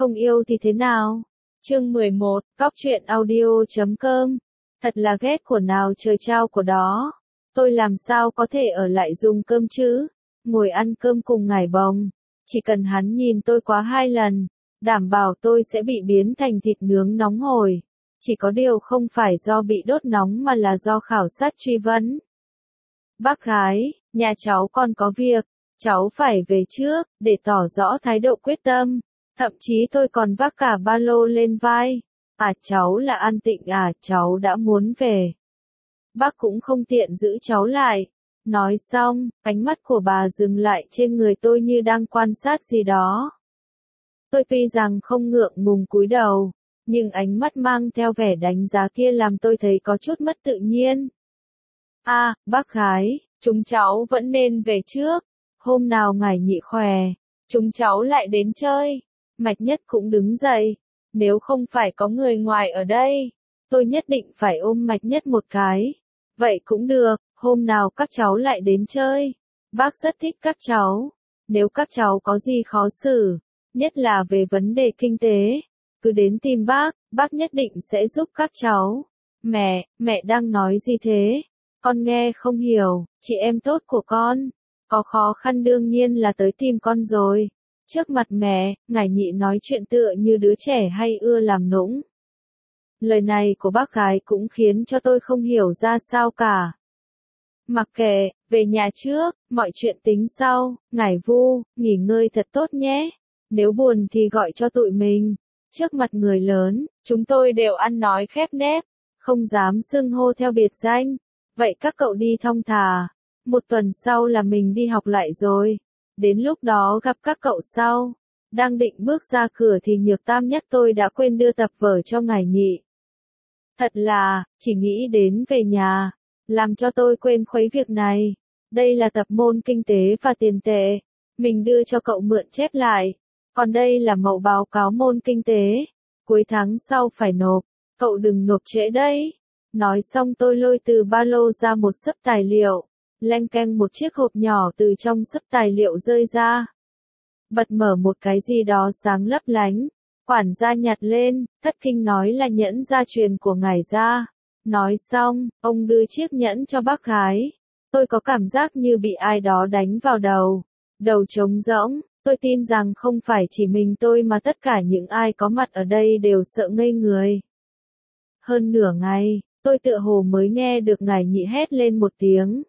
không yêu thì thế nào? Chương 11, Cóc truyện audio.com. Thật là ghét của nào trời trao của đó. Tôi làm sao có thể ở lại dùng cơm chứ? Ngồi ăn cơm cùng ngải bồng. Chỉ cần hắn nhìn tôi quá 2 lần, đảm bảo tôi sẽ bị biến thành thịt nướng nóng hổi. Chỉ có điều không phải do bị đốt nóng mà là do khảo sát truy vấn. Bác gái, nhà cháu còn có việc, cháu phải về trước, để tỏ rõ thái độ quyết tâm. Thậm chí tôi còn vác cả ba lô lên vai. Cháu là An Tịnh cháu đã muốn về. Bác cũng không tiện giữ cháu lại. Nói xong, ánh mắt của bà dừng lại trên người tôi như đang quan sát gì đó. Tôi tuy rằng không ngượng ngùng cúi đầu, nhưng ánh mắt mang theo vẻ đánh giá kia làm tôi thấy có chút mất tự nhiên. Bác gái, chúng cháu vẫn nên về trước. Hôm nào ngài nhị khỏe, chúng cháu lại đến chơi. Mạch Nhất cũng đứng dậy. Nếu không phải có người ngoài ở đây, tôi nhất định phải ôm Mạch Nhất một cái. Vậy cũng được, hôm nào các cháu lại đến chơi. Bác rất thích các cháu. Nếu các cháu có gì khó xử, nhất là về vấn đề kinh tế, cứ đến tìm bác nhất định sẽ giúp các cháu. Mẹ đang nói gì thế? Con nghe không hiểu, chị em tốt của con. Có khó khăn đương nhiên là tới tìm con rồi. Trước mặt mẹ, ngải nhị nói chuyện tựa như đứa trẻ hay ưa làm nũng. Lời này của bác gái cũng khiến cho tôi không hiểu ra sao cả. Mặc kệ, về nhà trước, mọi chuyện tính sau, ngải Vu, nghỉ ngơi thật tốt nhé. Nếu buồn thì gọi cho tụi mình. Trước mặt người lớn, chúng tôi đều ăn nói khép nép, không dám xưng hô theo biệt danh. Vậy các cậu đi thong thả. Một tuần sau là mình đi học lại rồi. Đến lúc đó gặp các cậu sau. Đang định bước ra cửa thì Nhược Tam nhắc tôi đã quên đưa tập vở cho ngải nhị. Thật là, chỉ nghĩ đến về nhà, làm cho tôi quên khuấy việc này. Đây là tập môn kinh tế và tiền tệ. Mình đưa cho cậu mượn chép lại. Còn đây là mẫu báo cáo môn kinh tế. Cuối tháng sau phải nộp. Cậu đừng nộp trễ đấy. Nói xong tôi lôi từ ba lô ra một xấp tài liệu. Leng keng một chiếc hộp nhỏ từ trong xấp tài liệu rơi ra. Bật mở một cái gì đó sáng lấp lánh. Quản gia nhặt lên, thất kinh nói là nhẫn gia truyền của ngải gia. Nói xong, ông đưa chiếc nhẫn cho bác gái. Tôi có cảm giác như bị ai đó đánh vào đầu. Đầu trống rỗng, tôi tin rằng không phải chỉ mình tôi mà tất cả những ai có mặt ở đây đều sợ ngây người. Hơn nửa ngày, tôi tựa hồ mới nghe được ngải nhị hét lên một tiếng.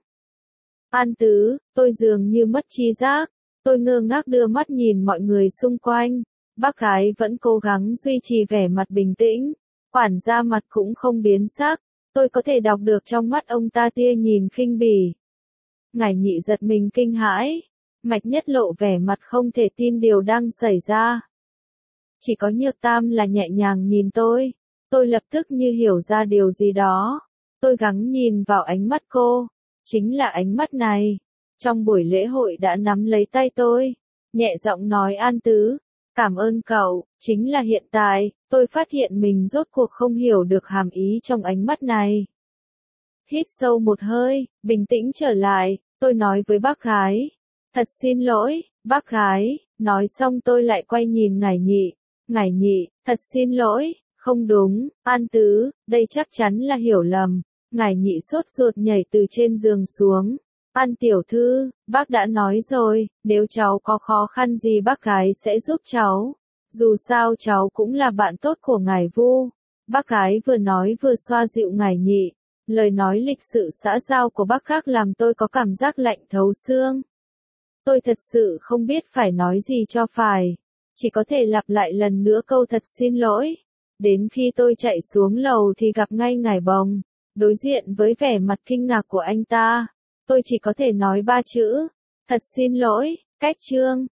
An Tứ, tôi dường như mất tri giác. Tôi ngơ ngác đưa mắt nhìn mọi người xung quanh. Bác gái vẫn cố gắng duy trì vẻ mặt bình tĩnh. Quản gia mặt cũng không biến sắc. Tôi có thể đọc được trong mắt ông ta tia nhìn khinh bỉ. Ngải nhị giật mình kinh hãi. Mạch Nhất lộ vẻ mặt không thể tin điều đang xảy ra. Chỉ có Nhược Tam là nhẹ nhàng nhìn tôi. Tôi lập tức như hiểu ra điều gì đó. Tôi gắng nhìn vào ánh mắt cô. Chính là ánh mắt này. Trong buổi lễ hội đã nắm lấy tay tôi. Nhẹ giọng nói An Tứ. Cảm ơn cậu. Chính là hiện tại, tôi phát hiện mình rốt cuộc không hiểu được hàm ý trong ánh mắt này. Hít sâu một hơi, bình tĩnh trở lại, tôi nói với bác gái. Thật xin lỗi, bác gái. Nói xong tôi lại quay nhìn ngải nhị. Ngải nhị, thật xin lỗi. Không đúng, An Tứ, đây chắc chắn là hiểu lầm. Ngải nhị sốt ruột nhảy từ trên giường xuống. An tiểu thư, bác đã nói rồi, nếu cháu có khó khăn gì bác gái sẽ giúp cháu. Dù sao cháu cũng là bạn tốt của ngải Vu. Bác gái vừa nói vừa xoa dịu ngải nhị. Lời nói lịch sự xã giao của bác khác làm tôi có cảm giác lạnh thấu xương. Tôi thật sự không biết phải nói gì cho phải. Chỉ có thể lặp lại lần nữa câu thật xin lỗi. Đến khi tôi chạy xuống lầu thì gặp ngay ngải bồng. Đối diện với vẻ mặt kinh ngạc của anh ta, tôi chỉ có thể nói 3 chữ. Thật xin lỗi, cách chương.